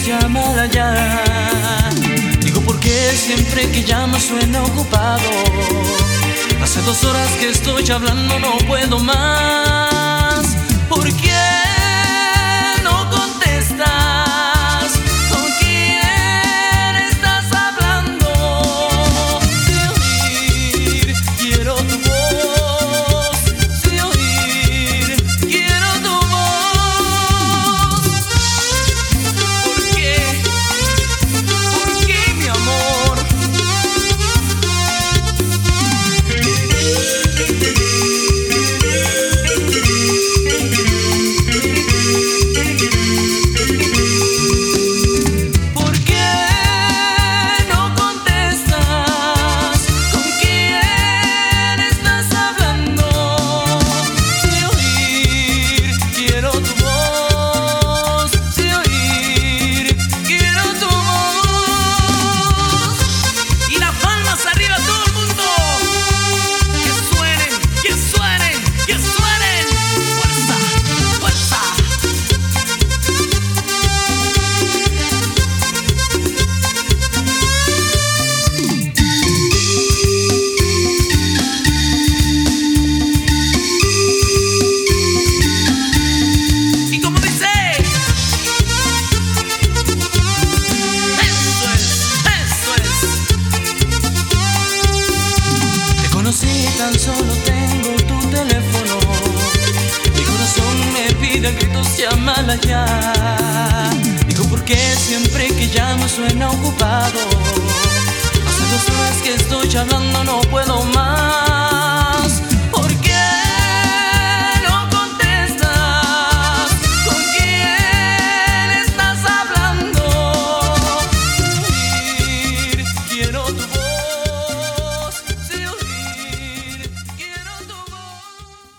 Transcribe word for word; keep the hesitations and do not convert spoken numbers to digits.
llamada ya. Digo, ¿por qué siempre que llamo suena ocupado? Hace dos horas que estoy hablando, no puedo más. ¿Por qué no contestas? ¿Con quién estás hablando? De oír, quiero tu voz. De oír, quiero tu voz. ¿Por qué? ¿Por qué, mi amor? Tan solo tengo tu teléfono, mi corazón me pide a gritos llámala ya. Digo, ¿por qué siempre que llamo suena ocupado? Hace dos horas que estoy hablando, no puedo más.